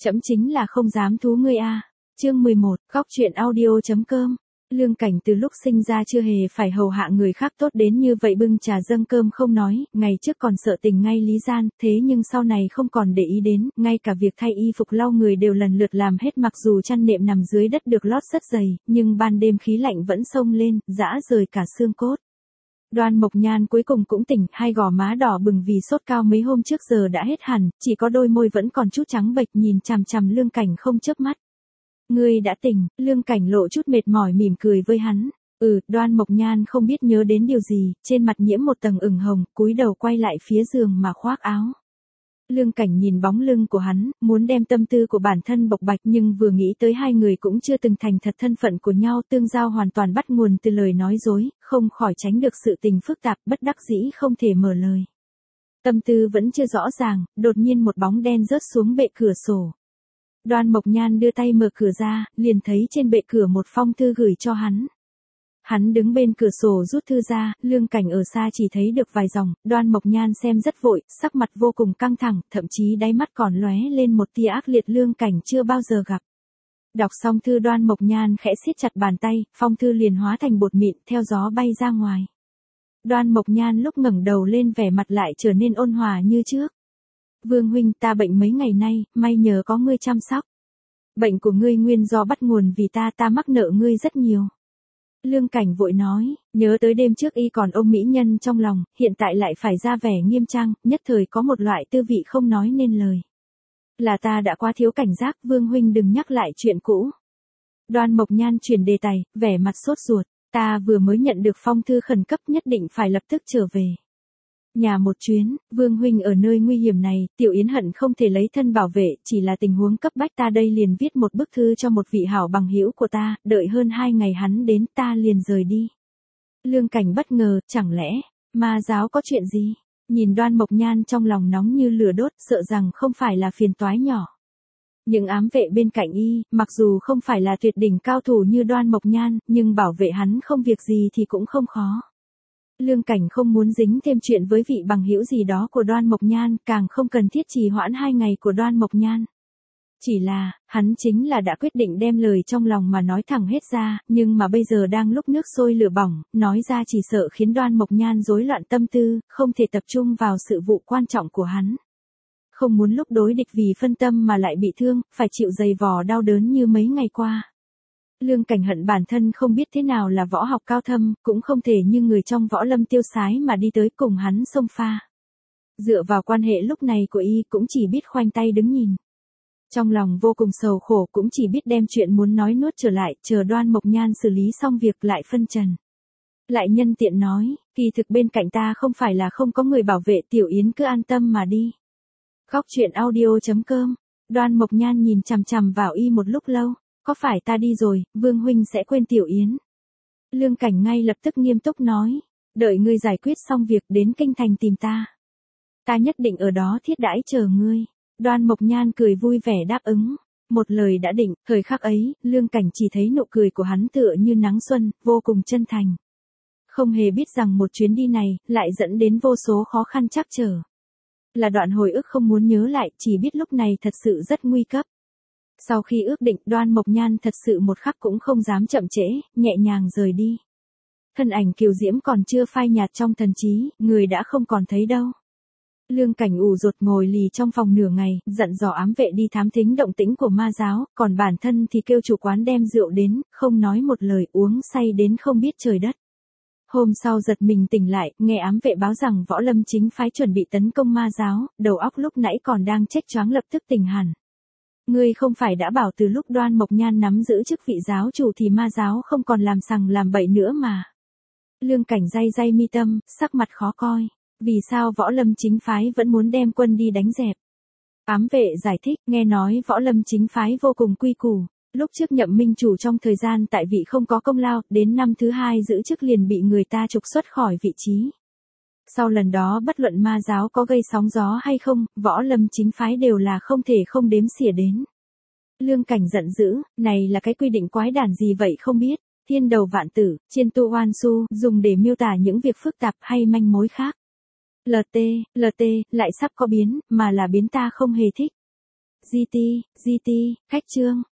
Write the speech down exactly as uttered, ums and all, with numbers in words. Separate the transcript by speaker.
Speaker 1: Trẫm chính là không dám thú ngươi a. Chương mười một, góc truyện audio.com. Lương Cảnh từ lúc sinh ra chưa hề phải hầu hạ người khác tốt đến như vậy, bưng trà dâng cơm không nói, ngày trước còn sợ tình ngay lý gian, thế nhưng sau này không còn để ý đến, ngay cả việc thay y phục lau người đều lần lượt làm hết, mặc dù chăn nệm nằm dưới đất được lót rất dày, nhưng ban đêm khí lạnh vẫn xông lên, rã rời cả xương cốt. Đoan Mộc Nhan cuối cùng cũng tỉnh, hai gò má đỏ bừng vì sốt cao mấy hôm trước giờ đã hết hẳn, chỉ có đôi môi vẫn còn chút trắng bệch, nhìn chằm chằm Lương Cảnh không chớp mắt. Ngươi đã tỉnh, Lương Cảnh lộ chút mệt mỏi mỉm cười với hắn. Ừ, Đoan Mộc Nhan không biết nhớ đến điều gì, trên mặt nhiễm một tầng ửng hồng, cúi đầu quay lại phía giường mà khoác áo. Lương Cảnh nhìn bóng lưng của hắn, muốn đem tâm tư của bản thân bộc bạch, nhưng vừa nghĩ tới hai người cũng chưa từng thành thật thân phận của nhau, tương giao hoàn toàn bắt nguồn từ lời nói dối, không khỏi tránh được sự tình phức tạp, bất đắc dĩ không thể mở lời. Tâm tư vẫn chưa rõ ràng, đột nhiên một bóng đen rớt xuống bệ cửa sổ. Đoan Mộc Nhan đưa tay mở cửa ra, liền thấy trên bệ cửa một phong thư gửi cho hắn. Hắn đứng bên cửa sổ rút thư ra, Lương Cảnh ở xa chỉ thấy được vài dòng, Đoan Mộc Nhan xem rất vội, sắc mặt vô cùng căng thẳng, thậm chí đáy mắt còn lóe lên một tia ác liệt Lương Cảnh chưa bao giờ gặp. Đọc xong thư, Đoan Mộc Nhan khẽ siết chặt bàn tay, phong thư liền hóa thành bột mịn, theo gió bay ra ngoài. Đoan Mộc Nhan lúc ngẩng đầu lên vẻ mặt lại trở nên ôn hòa như trước. Vương huynh, ta bệnh mấy ngày nay, may nhờ có ngươi chăm sóc. Bệnh của ngươi nguyên do bắt nguồn vì ta, ta mắc nợ ngươi rất nhiều. Lương Cảnh vội nói, nhớ tới đêm trước y còn ôm mỹ nhân trong lòng, hiện tại lại phải ra vẻ nghiêm trang, nhất thời có một loại tư vị không nói nên lời. Là ta đã quá thiếu cảnh giác, Vương huynh đừng nhắc lại chuyện cũ. Đoan Mộc Nhan chuyển đề tài, vẻ mặt sốt ruột, ta vừa mới nhận được phong thư khẩn cấp, nhất định phải lập tức trở về nhà một chuyến. Vương huynh ở nơi nguy hiểm này, Tiểu Yến hận không thể lấy thân bảo vệ, chỉ là tình huống cấp bách, ta đây liền viết một bức thư cho một vị hảo bằng hữu của ta, đợi hơn hai ngày hắn đến ta liền rời đi. Lương Cảnh bất ngờ, chẳng lẽ ma giáo có chuyện gì? Nhìn Đoan Mộc Nhan trong lòng nóng như lửa đốt, sợ rằng không phải là phiền toái nhỏ. Những ám vệ bên cạnh y, mặc dù không phải là tuyệt đỉnh cao thủ như Đoan Mộc Nhan, nhưng bảo vệ hắn không việc gì thì cũng không khó. Lương Cảnh không muốn dính thêm chuyện với vị bằng hữu gì đó của Đoan Mộc Nhan, càng không cần thiết trì hoãn hai ngày của Đoan Mộc Nhan. Chỉ là, hắn chính là đã quyết định đem lời trong lòng mà nói thẳng hết ra, nhưng mà bây giờ đang lúc nước sôi lửa bỏng, nói ra chỉ sợ khiến Đoan Mộc Nhan rối loạn tâm tư, không thể tập trung vào sự vụ quan trọng của hắn. Không muốn lúc đối địch vì phân tâm mà lại bị thương, phải chịu dày vò đau đớn như mấy ngày qua. Lương Cảnh hận bản thân không biết thế nào là võ học cao thâm, cũng không thể như người trong võ lâm tiêu sái mà đi tới cùng hắn xông pha. Dựa vào quan hệ lúc này của y cũng chỉ biết khoanh tay đứng nhìn. Trong lòng vô cùng sầu khổ, cũng chỉ biết đem chuyện muốn nói nuốt trở lại, chờ Đoan Mộc Nhan xử lý xong việc lại phân trần. Lại nhân tiện nói, kỳ thực bên cạnh ta không phải là không có người bảo vệ, Tiểu Yến cứ an tâm mà đi. Góc truyện audio.com. Đoan Mộc Nhan nhìn chằm chằm vào y một lúc lâu. Có phải ta đi rồi, Vương huynh sẽ quên Tiểu Yến? Lương Cảnh ngay lập tức nghiêm túc nói, đợi ngươi giải quyết xong việc đến kinh thành tìm ta. Ta nhất định ở đó thiết đãi chờ ngươi. Đoan Mộc Nhan cười vui vẻ đáp ứng. Một lời đã định, thời khắc ấy, Lương Cảnh chỉ thấy nụ cười của hắn tựa như nắng xuân, vô cùng chân thành. Không hề biết rằng một chuyến đi này, lại dẫn đến vô số khó khăn trắc trở. Là đoạn hồi ức không muốn nhớ lại, chỉ biết lúc này thật sự rất nguy cấp. Sau khi ước định, Đoan Mộc Nhan thật sự một khắc cũng không dám chậm trễ, nhẹ nhàng rời đi. Thân ảnh kiều diễm còn chưa phai nhạt trong thần trí, người đã không còn thấy đâu. Lương Cảnh ù rột ngồi lì trong phòng nửa ngày, dặn dò ám vệ đi thám thính động tĩnh của ma giáo, còn bản thân thì kêu chủ quán đem rượu đến, không nói một lời, uống say đến không biết trời đất. Hôm sau giật mình tỉnh lại, nghe ám vệ báo rằng võ lâm chính phái chuẩn bị tấn công ma giáo, đầu óc lúc nãy còn đang chếch choáng lập tức tỉnh hẳn. Ngươi không phải đã bảo từ lúc Đoan Mộc Nhan nắm giữ chức vị giáo chủ thì ma giáo không còn làm sằng làm bậy nữa mà. Lương Cảnh day day mi tâm, sắc mặt khó coi. Vì sao võ lâm chính phái vẫn muốn đem quân đi đánh dẹp? Ám vệ giải thích, nghe nói võ lâm chính phái vô cùng quy củ. Lúc trước nhậm minh chủ trong thời gian tại vị không có công lao, đến năm thứ hai giữ chức liền bị người ta trục xuất khỏi vị trí. Sau lần đó bất luận ma giáo có gây sóng gió hay không, võ lâm chính phái đều là không thể không đếm xỉa đến. Lương Cảnh giận dữ, này là cái quy định quái đản gì vậy không biết, thiên đầu vạn tử, chiên tu oan su, dùng để miêu tả những việc phức tạp hay manh mối khác. lờ tê, lờ tê, lại sắp có biến, mà là biến ta không hề thích. giê tê, giê tê, khách Trương.